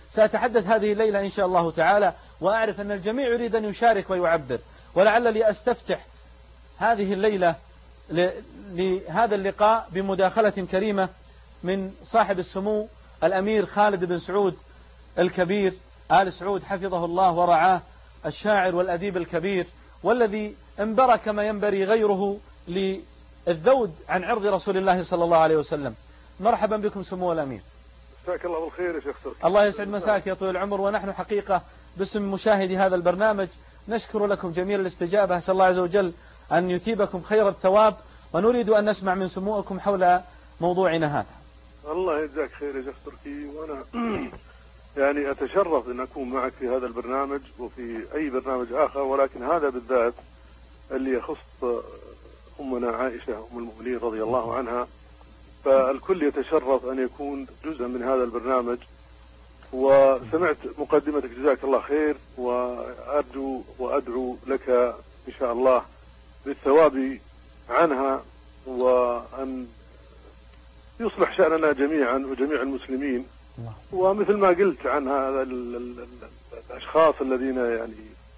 سأتحدث هذه الليلة إن شاء الله تعالى، وأعرف أن الجميع يريد أن يشارك ويعبر، ولعلني أستفتح هذه الليلة لهذا اللقاء بمداخلة كريمة من صاحب السمو الأمير خالد بن سعود الكبير آل سعود حفظه الله ورعاه، الشاعر والأديب الكبير، والذي انبرى كما ينبري غيره للذود عن عرض رسول الله صلى الله عليه وسلم. مرحبا بكم سمو الأمير. مساك الله بالخير يا شيخ تركي. الله يسعد مساك يا طويل العمر. ونحن حقيقة باسم مشاهدي هذا البرنامج نشكر لكم جميل الاستجابة، أسأل الله عز وجل أن يثيبكم خير الثواب، ونريد أن نسمع من سموكم حول موضوعنا هذا. الله يجزاك خير يا شيخ تركي، وأنا يعني أتشرف أن أكون معك في هذا البرنامج وفي أي برنامج آخر، ولكن هذا بالذات اللي يخص أمنا عائشة أم المؤمنين رضي الله عنها، فالكل يتشرف أن يكون جزءا من هذا البرنامج. وسمعت مقدمتك جزاك الله خير، وأرجو وأدعو لك إن شاء الله بالثواب عنها، وأن يصلح شأننا جميعا وجميع المسلمين. ومثل ما قلت عن هذا الأشخاص الذين يعني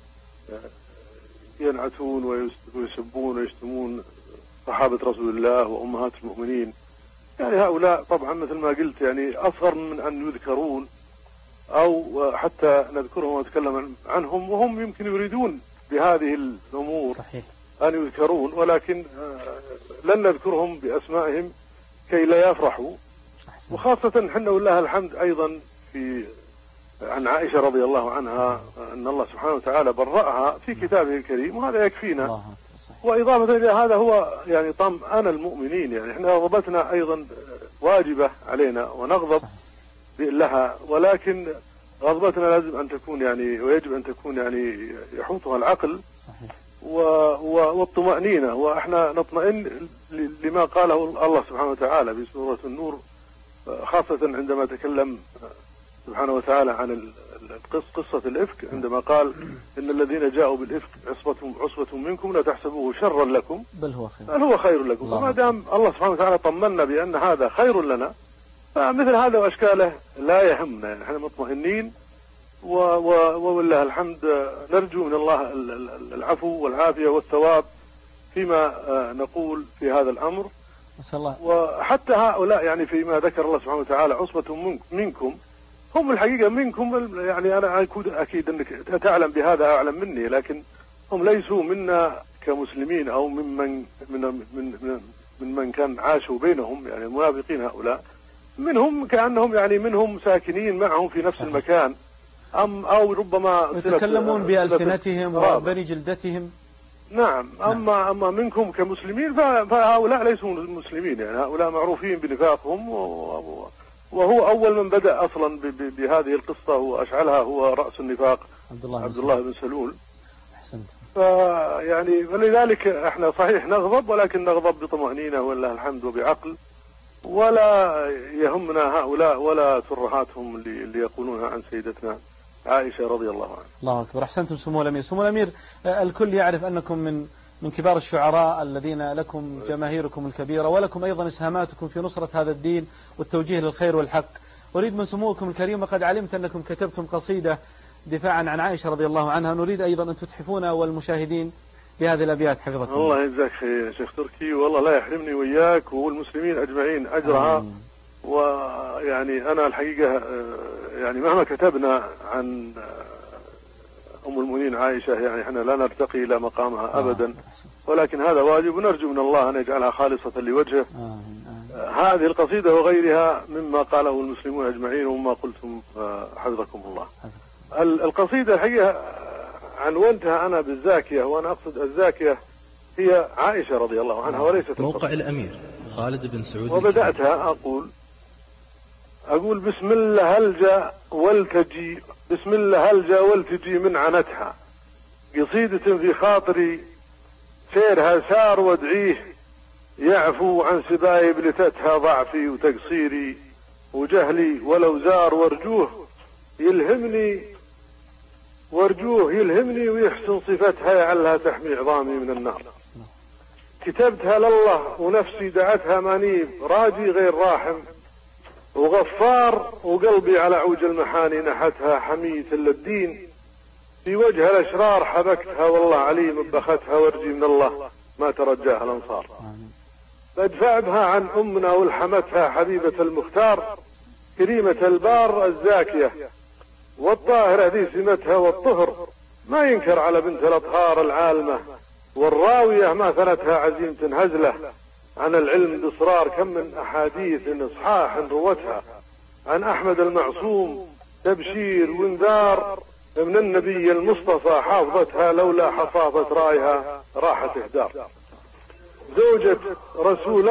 ينعتون ويسبون ويشتمون صحابة رسول الله وأمهات المؤمنين، يعني هؤلاء طبعا مثل ما قلت يعني أصغر من أن يذكرون أو حتى نذكرهم ونتكلم عنهم، وهم يمكن يريدون بهذه الأمور صحيح أن يذكرون، ولكن لن نذكرهم بأسمائهم كي لا يفرحوا. وخاصة حنا والله الحمد أيضا في عن عائشة رضي الله عنها أن الله سبحانه وتعالى برأها في كتابه الكريم، وهذا يكفينا. وإضافة إلى هذا هو يعني طمأن المؤمنين، يعني احنا رغبتنا أيضا واجبة علينا ونغضب لها، ولكن رغبتنا لازم أن تكون يعني ويجب أن تكون يعني يحوطها العقل والطمأنينة، وإحنا نطمئن لما قاله الله سبحانه وتعالى في سورة النور، خاصة عندما تكلم سبحانه وتعالى عن قصة الإفك، عندما قال إن الذين جاءوا بالإفك عصبة منكم لا تحسبوه شرا لكم بل هو خير لكم. فما دام الله سبحانه وتعالى طمنا بأن هذا خير لنا، فمثل هذا وأشكاله لا يهمنا، يعني احنا مطمئنين والله الحمد نرجو من الله العفو والعافية والثواب فيما نقول في هذا الأمر. وحتى هؤلاء يعني فيما ذكر الله سبحانه وتعالى عصبة منكم، هم الحقيقة منكم، يعني أنا أكيد أنك تعلم بهذا أعلم مني، لكن هم ليسوا منا كمسلمين أو من كان عاشوا بينهم، يعني المنافقين هؤلاء منهم كأنهم يعني منهم ساكنين معهم في نفس المكان، أو ربما يتكلمون بألسنتهم وبني جلدتهم. نعم. أما منكم كمسلمين فهؤلاء ليسوا مسلمين، يعني هؤلاء معروفين بنفاقهم، وهو أول من بدأ أصلا بهذه القصة وأشعلها هو رأس النفاق عبد الله بن سلول. يعني ولذلك احنا صحيح نغضب، ولكن نغضب بطمأنينة والله الحمد وبعقل، ولا يهمنا هؤلاء ولا ترهاتهم اللي يقولونها عن سيدتنا عائشة رضي الله عنها. الله أكبر. أحسنتم سمو الأمير. سمو الأمير، الكل يعرف أنكم من كبار الشعراء الذين لكم جماهيركم الكبيرة، ولكم أيضا إسهاماتكم في نصرة هذا الدين والتوجيه للخير والحق. أريد من سموكم الكريم، وقد علمت أنكم كتبتم قصيدة دفاعا عن عائشة رضي الله عنها، نريد أيضا أن تتحفونا والمشاهدين بهذه الأبيات حفظكم الله. يجزاك خير يا شيخ تركي، والله لا يحرمني وياك والمسلمين أجمعين أجرها. ويعني أنا الحقيقة يعني مهما كتبنا عن أم المؤمنين عائشة يعني احنا لا نرتقي إلى مقامها أبدا، ولكن هذا واجب، ونرجو من الله أن يجعلها خالصة لوجهه. هذه القصيدة وغيرها مما قاله المسلمون أجمعين ومما قلتم حفظكم الله. القصيدة الحقيقة عنونتها أنا بالزاكية، وأنا أقصد الزاكية هي عائشة رضي الله عنها وليست موقع الأمير خالد بن سعود. وبدأتها أقول بسم الله هلجا والتجي من عنتها، قصيدة في خاطري سيرها سار وادعيه يعفو عن سبايب لتتها ضعفي وتقصيري وجهلي، ولو زار ورجوه يلهمني ويحسن صفتها يعلها تحمي عظامي من النار. كتبتها لله ونفسي دعتها مانيب راجي غير راحم، وغفار وقلبي على عوج المحاني نحتها حمية للدين، في وجه الأشرار حبكتها والله عليم ببختها وارجي من الله ما ترجاها الأنصار. فادفع بها عن أمنا والحمتها حبيبة المختار، كريمة البار الزاكية والطاهرة ذي سمتها والطهر، ما ينكر على بنت الأطهار العالمة والراوية ما ثنتها عزيمة هزلة، عن العلم بإصرار كم من أحاديث إصحاح روتها، عن أحمد المعصوم تبشير وانذار من النبي المصطفى حافظتها، لولا حصافة رايها راحت إهدار. زوجة رسول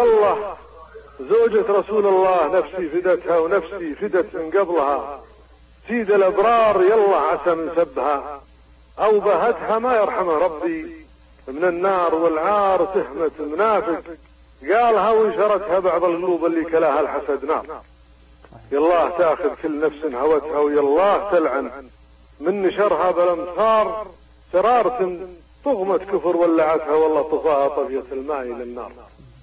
الله نفسي فدتها ونفسي فدت من قبلها، سيد الأبرار يلا عسى من سبها، أو بهتها ما يرحمه ربي من النار والعار تهمة منافق، قالها وانشرتها بعض القلوب اللي كلاها الحسد نار. يالله تاخذ كل نفس هوتها ويالله تلعن من نشرها بالامصار، سرارة طغمة كفر ولعتها والله طفاها طفية الماء للنار.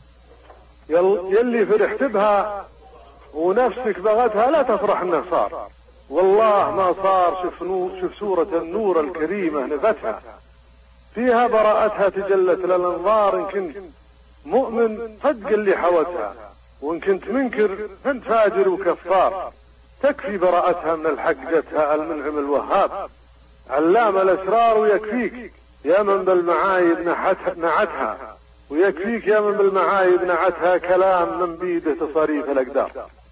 يلي فرحت بها ونفسك بغتها لا تفرح انه صار، والله ما صار. شوف سورة النور الكريمة نفتها، فيها براءتها تجلت للانظار، إن كنت مؤمن صدق اللي حوتها، وإن كنت منكر فانت فاجر وكفار. تكفي براءتها من الحق جتها المنعم الوهاب، علام الأسرار ويكفيك يا من بالمعايب نعتها، ويكفيك يا من بالمعايب نعتها كلام من بيده تصاريف الأقدار.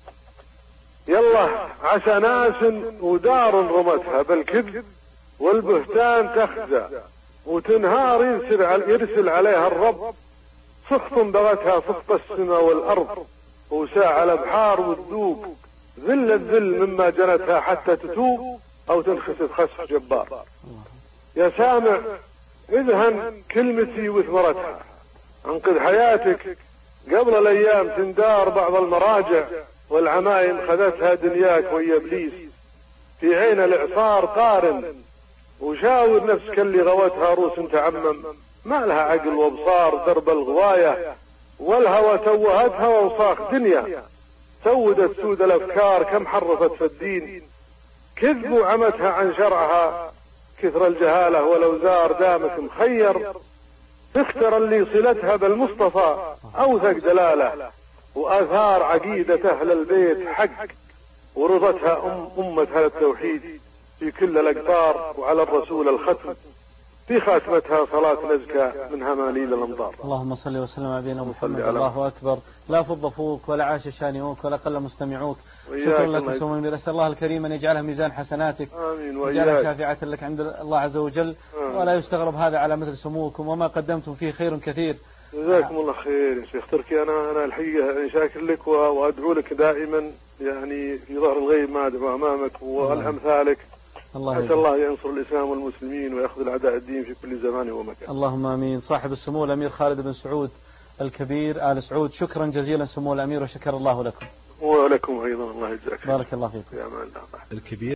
يلا عسى ناس ودار رمتها بالكذب والبهتان تخزى، وتنهار يرسل عليها الرب، سخط بغتها سخط السماء والأرض، وساع الأبحار والذوق ذل الذل مما جنتها، حتى تتوب أو تنخسف خسف جبار. يا سامع اذهن كلمتي وثمرتها، انقذ حياتك قبل الأيام تندار بعض المراجع، والعمايم خذتها دنياك ويا إبليس. في عين الإعصار قارن وشاور نفسك اللي غوتها روس تعمم، ما لها عقل وابصار درب الغواية، والهوى توهتها ووصاخ دنيا، سودت سود الأفكار كم حرفت في الدين، كذب وعمتها عن شرعها كثر الجهالة، ولو زار دامك مخير، تختر اللي صلتها بالمصطفى أوثق دلالة، وآثار عقيدة أهل البيت حق، ورضتها أمتها التوحيد في كل الأقطار، وعلى الرسول الختم في خاتمتها صلاة نزكى من هماليل الأمطار. اللهم صل وسلم على نبينا محمد. الله أكبر. لا فض فوق ولا عاش شانئوك ولا قل مستمعوك. شكرا لك سمو المير، أسأل الله الكريم أن يجعلها ميزان حسناتك، ويجعلها شافعة لك عند الله عز وجل، ولا يستغرب هذا على مثل سموكم، وما قدمتم فيه خير كثير. جزاكم الله خير يا شيخ تركي. أنا الحقيقة شاكر لك وأدعو لك دائما، يعني في ظهر الغيب ما أدعو أمامك والأمثالك. أسأل الله ينصر الإسلام والمسلمين ويأخذ الأعداء الدين في كل زمان ومكان. اللهم آمين. صاحب السمو الأمير خالد بن سعود الكبير آل سعود، شكرا جزيلا سمو الأمير، وشكر الله لكم. ولكم أيضا، الله يجزاك. بارك الله فيكم. يا أمان الله. الكبير